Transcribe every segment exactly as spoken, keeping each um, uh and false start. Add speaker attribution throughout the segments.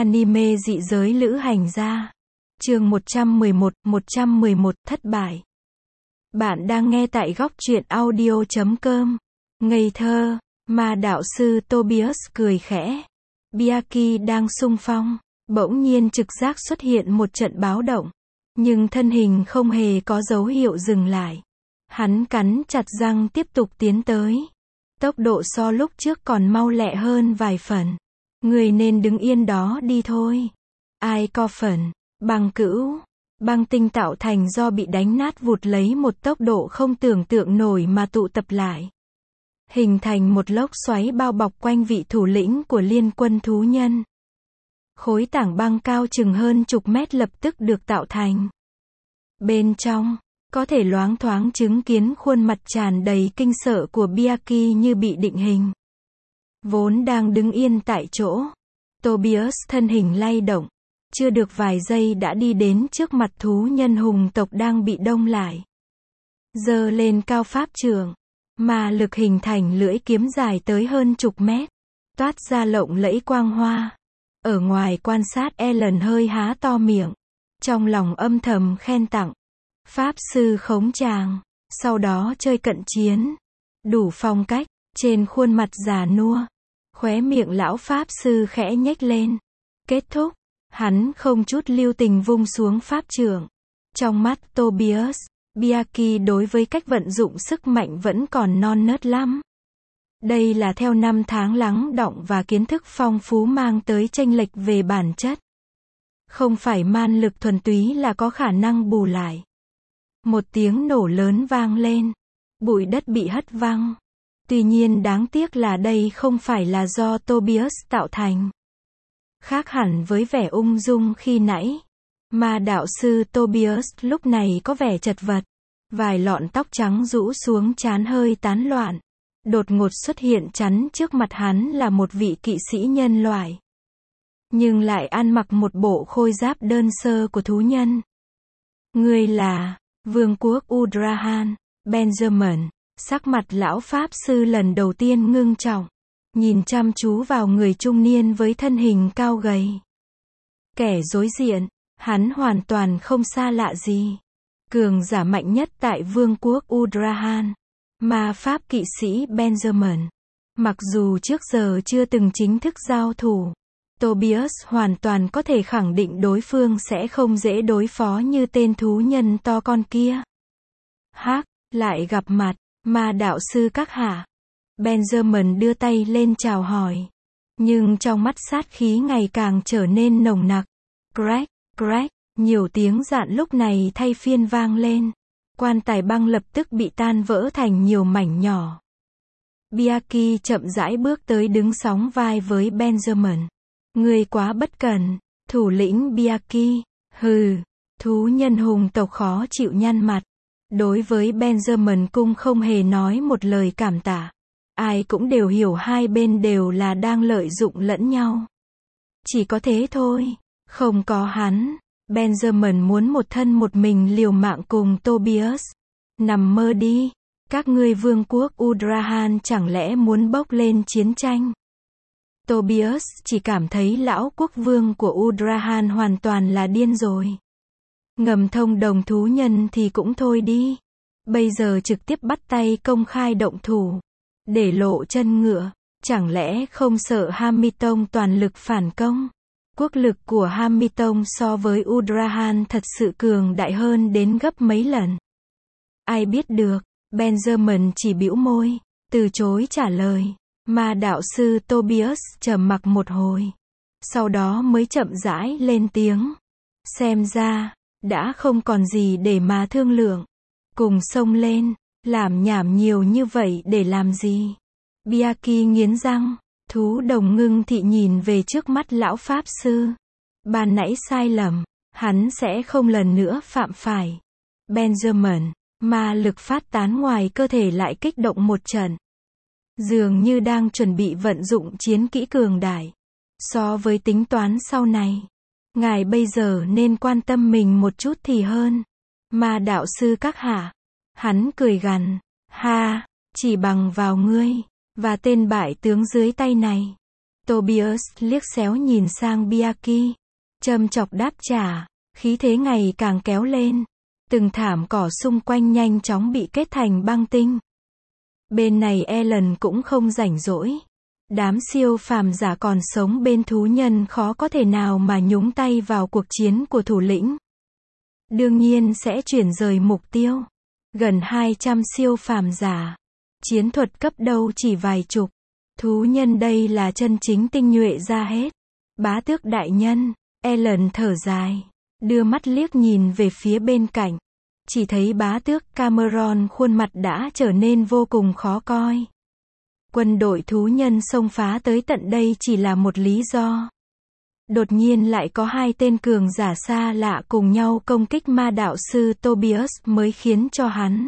Speaker 1: Anime dị giới lữ hành gia. Chương một trăm mười một, một trăm mười một thất bại. Bạn đang nghe tại góc truyện audio chấm com. Ngây thơ, ma đạo sư Tobias cười khẽ. Byakuya đang xung phong, bỗng nhiên trực giác xuất hiện một trận báo động. Nhưng thân hình không hề có dấu hiệu dừng lại. Hắn cắn chặt răng tiếp tục tiến tới. Tốc độ so lúc trước còn mau lẹ hơn vài phần. Người nên đứng yên đó đi thôi. Ai co phần, băng cữu, băng tinh tạo thành do bị đánh nát vụt lấy một tốc độ không tưởng tượng nổi mà tụ tập lại. Hình thành một lốc xoáy bao bọc quanh vị thủ lĩnh của liên quân thú nhân. Khối tảng băng cao chừng hơn chục mét lập tức được tạo thành. Bên trong, có thể loáng thoáng chứng kiến khuôn mặt tràn đầy kinh sợ của Byakuya như bị định hình. Vốn đang đứng yên tại chỗ, Tobias thân hình lay động, chưa được vài giây đã đi đến trước mặt thú nhân hùng tộc đang bị đông lại. Giơ lên cao pháp trượng, mà lực hình thành lưỡi kiếm dài tới hơn chục mét, toát ra lộng lẫy quang hoa. Ở ngoài quan sát, Ellen hơi há to miệng, trong lòng âm thầm khen tặng. Pháp sư khống tràng, sau đó chơi cận chiến, đủ phong cách. Trên khuôn mặt già nua, khóe miệng lão pháp sư khẽ nhếch lên. Kết thúc, hắn không chút lưu tình vung xuống pháp trượng. Trong mắt Tobias, Byakuya đối với cách vận dụng sức mạnh vẫn còn non nớt lắm. Đây là theo năm tháng lắng đọng và kiến thức phong phú mang tới chênh lệch về bản chất. Không phải man lực thuần túy là có khả năng bù lại. Một tiếng nổ lớn vang lên, bụi đất bị hất văng. Tuy nhiên đáng tiếc là đây không phải là do Tobias tạo thành. Khác hẳn với vẻ ung dung khi nãy, ma đạo sư Tobias lúc này có vẻ chật vật. Vài lọn tóc trắng rũ xuống trán hơi tán loạn. Đột ngột xuất hiện chắn trước mặt hắn là một vị kỵ sĩ nhân loại. Nhưng lại ăn mặc một bộ khôi giáp đơn sơ của thú nhân. Người là Vương quốc Udrahan, Benjamin. Sắc mặt lão pháp sư lần đầu tiên ngưng trọng, nhìn chăm chú vào người trung niên với thân hình cao gầy. Kẻ đối diện, hắn hoàn toàn không xa lạ gì. Cường giả mạnh nhất tại vương quốc Udrahan, ma pháp kỵ sĩ Benjamin. Mặc dù trước giờ chưa từng chính thức giao thủ, Tobias hoàn toàn có thể khẳng định đối phương sẽ không dễ đối phó như tên thú nhân to con kia. Hắc, lại gặp mặt. Ma đạo sư các hạ. Benjamin đưa tay lên chào hỏi. Nhưng trong mắt sát khí ngày càng trở nên nồng nặc. Crack, crack, nhiều tiếng dạn lúc này thay phiên vang lên. Quan tài băng lập tức bị tan vỡ thành nhiều mảnh nhỏ. Byakuya chậm rãi bước tới đứng sóng vai với Benjamin. Ngươi quá bất cẩn, thủ lĩnh Byakuya. Hừ, thú nhân hùng tộc khó chịu nhăn mặt. Đối với Benjamin cung không hề nói một lời cảm tạ. Ai cũng đều hiểu hai bên đều là đang lợi dụng lẫn nhau. Chỉ có thế thôi. Không có hắn, Benjamin muốn một thân một mình liều mạng cùng Tobias. Nằm mơ đi. Các ngươi vương quốc Udrahan chẳng lẽ muốn bốc lên chiến tranh? Tobias chỉ cảm thấy lão quốc vương của Udrahan hoàn toàn là điên rồi. Ngầm thông đồng thú nhân thì cũng thôi đi. Bây giờ trực tiếp bắt tay công khai động thủ. Để lộ chân ngựa. Chẳng lẽ không sợ Hamilton toàn lực phản công? Quốc lực của Hamilton so với Udrahan thật sự cường đại hơn đến gấp mấy lần. Ai biết được. Benjamin chỉ bĩu môi, từ chối trả lời. Ma đạo sư Tobias trầm mặc một hồi. Sau đó mới chậm rãi lên tiếng. Xem ra đã không còn gì để mà thương lượng. Cùng xông lên, làm nhảm nhiều như vậy để làm gì? Byakuya nghiến răng, thú đồng ngưng thị nhìn về trước mắt lão pháp sư. Ban nãy sai lầm, hắn sẽ không lần nữa phạm phải. Benjamin, ma lực phát tán ngoài cơ thể lại kích động một trận. Dường như đang chuẩn bị vận dụng chiến kỹ cường đại. So với tính toán sau này, ngài bây giờ nên quan tâm mình một chút thì hơn. Ma đạo sư các hạ. Hắn cười gằn. Ha, chỉ bằng vào ngươi, và tên bại tướng dưới tay này. Tobias liếc xéo nhìn sang Biaki, châm chọc đáp trả, khí thế ngày càng kéo lên. Từng thảm cỏ xung quanh nhanh chóng bị kết thành băng tinh. Bên này Ellen cũng không rảnh rỗi. Đám siêu phàm giả còn sống bên thú nhân khó có thể nào mà nhúng tay vào cuộc chiến của thủ lĩnh. Đương nhiên sẽ chuyển rời mục tiêu. Gần hai trăm siêu phàm giả. Chiến thuật cấp đâu chỉ vài chục. Thú nhân đây là chân chính tinh nhuệ ra hết. Bá tước đại nhân, Ellen thở dài, đưa mắt liếc nhìn về phía bên cạnh. Chỉ thấy bá tước Cameron khuôn mặt đã trở nên vô cùng khó coi. Quân đội thú nhân xông phá tới tận đây chỉ là một lý do. Đột nhiên lại có hai tên cường giả xa lạ cùng nhau công kích ma đạo sư Tobias mới khiến cho hắn.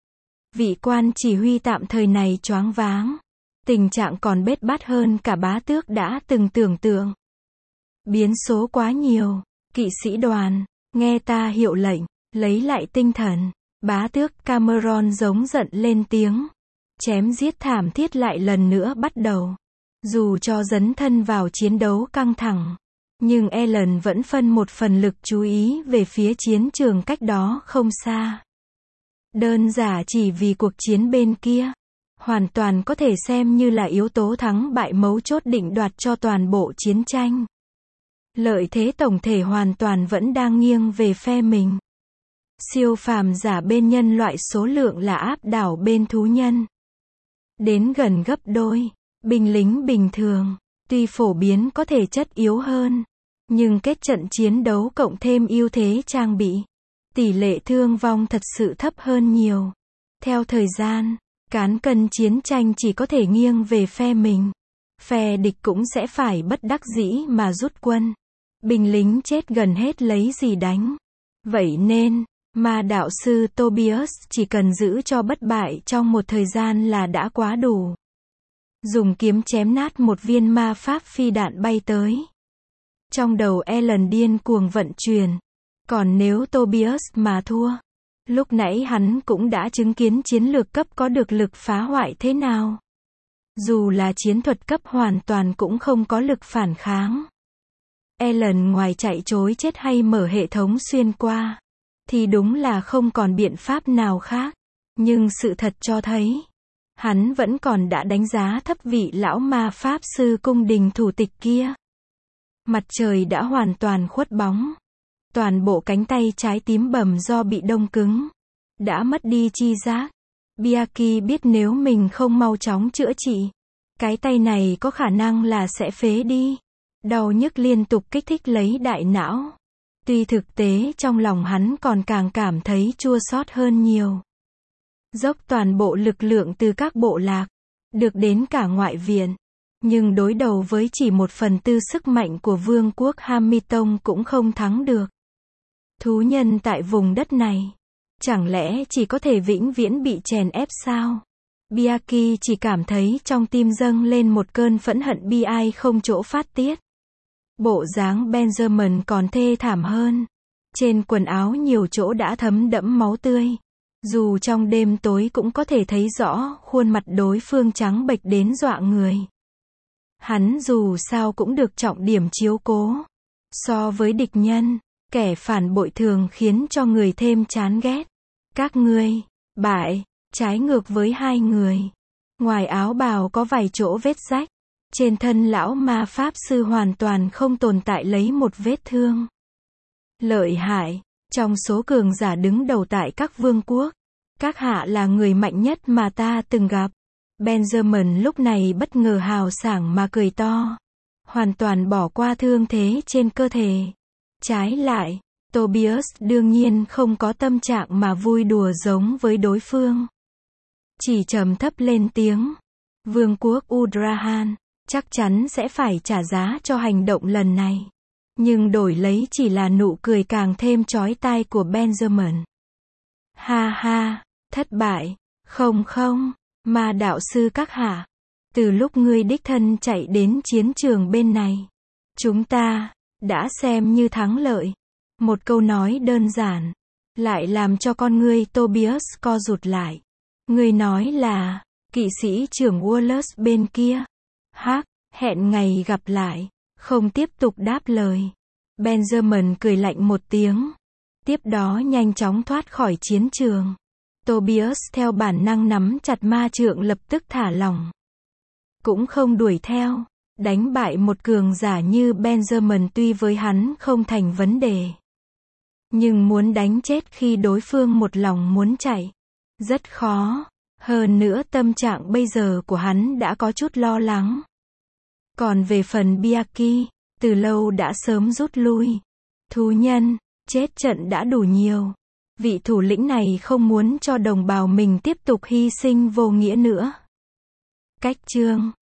Speaker 1: Vị quan chỉ huy tạm thời này choáng váng. Tình trạng còn bết bát hơn cả bá tước đã từng tưởng tượng. Biến số quá nhiều. Kỵ sĩ đoàn, nghe ta hiệu lệnh, lấy lại tinh thần. Bá tước Cameron giống giận lên tiếng. Chém giết thảm thiết lại lần nữa bắt đầu. Dù cho dấn thân vào chiến đấu căng thẳng, nhưng Ellen vẫn phân một phần lực chú ý về phía chiến trường cách đó không xa. Đơn giản chỉ vì cuộc chiến bên kia, hoàn toàn có thể xem như là yếu tố thắng bại mấu chốt định đoạt cho toàn bộ chiến tranh. Lợi thế tổng thể hoàn toàn vẫn đang nghiêng về phe mình. Siêu phàm giả bên nhân loại số lượng là áp đảo bên thú nhân. Đến gần gấp đôi. Binh lính bình thường, tuy phổ biến có thể chất yếu hơn, nhưng kết trận chiến đấu cộng thêm ưu thế trang bị, tỷ lệ thương vong thật sự thấp hơn nhiều. Theo thời gian, cán cân chiến tranh chỉ có thể nghiêng về phe mình. Phe địch cũng sẽ phải bất đắc dĩ mà rút quân. Binh lính chết gần hết lấy gì đánh. Vậy nên, ma đạo sư Tobias chỉ cần giữ cho bất bại trong một thời gian là đã quá đủ. Dùng kiếm chém nát một viên ma pháp phi đạn bay tới. Trong đầu Ellen điên cuồng vận chuyển. Còn nếu Tobias mà thua, lúc nãy hắn cũng đã chứng kiến chiến lược cấp có được lực phá hoại thế nào. Dù là chiến thuật cấp hoàn toàn cũng không có lực phản kháng. Ellen ngoài chạy trối chết hay mở hệ thống xuyên qua, thì đúng là không còn biện pháp nào khác. Nhưng sự thật cho thấy, hắn vẫn còn đã đánh giá thấp vị lão ma pháp sư cung đình thủ tịch kia. Mặt trời đã hoàn toàn khuất bóng. Toàn bộ cánh tay trái tím bầm do bị đông cứng. Đã mất đi chi giác. Biaki biết nếu mình không mau chóng chữa trị, cái tay này có khả năng là sẽ phế đi. Đau nhức liên tục kích thích lấy đại não. Tuy thực tế trong lòng hắn còn càng cảm thấy chua xót hơn nhiều. Dốc toàn bộ lực lượng từ các bộ lạc, được đến cả ngoại viện. Nhưng đối đầu với chỉ một phần tư sức mạnh của vương quốc Hamilton cũng không thắng được. Thú nhân tại vùng đất này, chẳng lẽ chỉ có thể vĩnh viễn bị chèn ép sao? Biaki chỉ cảm thấy trong tim dâng lên một cơn phẫn hận bi ai không chỗ phát tiết. Bộ dáng Benjamin còn thê thảm hơn. Trên quần áo nhiều chỗ đã thấm đẫm máu tươi. Dù trong đêm tối cũng có thể thấy rõ khuôn mặt đối phương trắng bệch đến dọa người. Hắn dù sao cũng được trọng điểm chiếu cố. So với địch nhân, kẻ phản bội thường khiến cho người thêm chán ghét. Các ngươi, bại, trái ngược với hai người. Ngoài áo bào có vài chỗ vết rách. Trên thân lão ma pháp sư hoàn toàn không tồn tại lấy một vết thương. Lợi hại, trong số cường giả đứng đầu tại các vương quốc, các hạ là người mạnh nhất mà ta từng gặp. Benjamin lúc này bất ngờ hào sảng mà cười to. Hoàn toàn bỏ qua thương thế trên cơ thể. Trái lại, Tobias đương nhiên không có tâm trạng mà vui đùa giống với đối phương. Chỉ trầm thấp lên tiếng. Vương quốc Udrahan chắc chắn sẽ phải trả giá cho hành động lần này. Nhưng đổi lấy chỉ là nụ cười càng thêm chói tai của Benjamin. Ha ha, thất bại. Không không, ma đạo sư các hạ. Từ lúc ngươi đích thân chạy đến chiến trường bên này, chúng ta đã xem như thắng lợi. Một câu nói đơn giản, lại làm cho con ngươi Tobias co rụt lại. Ngươi nói là, kỵ sĩ trưởng Wallace bên kia. Hắc, Hẹn ngày gặp lại. Không tiếp tục đáp lời. Benjamin cười lạnh một tiếng. Tiếp đó nhanh chóng thoát khỏi chiến trường. Tobias theo bản năng nắm chặt ma trượng lập tức thả lỏng. Cũng không đuổi theo. Đánh bại một cường giả như Benjamin tuy với hắn không thành vấn đề. Nhưng muốn đánh chết khi đối phương một lòng muốn chạy. Rất khó. Hơn nữa tâm trạng bây giờ của hắn đã có chút lo lắng. Còn về phần Biaki, từ lâu đã sớm rút lui. Thú nhân, chết trận đã đủ nhiều. Vị thủ lĩnh này không muốn cho đồng bào mình tiếp tục hy sinh vô nghĩa nữa. Cách chương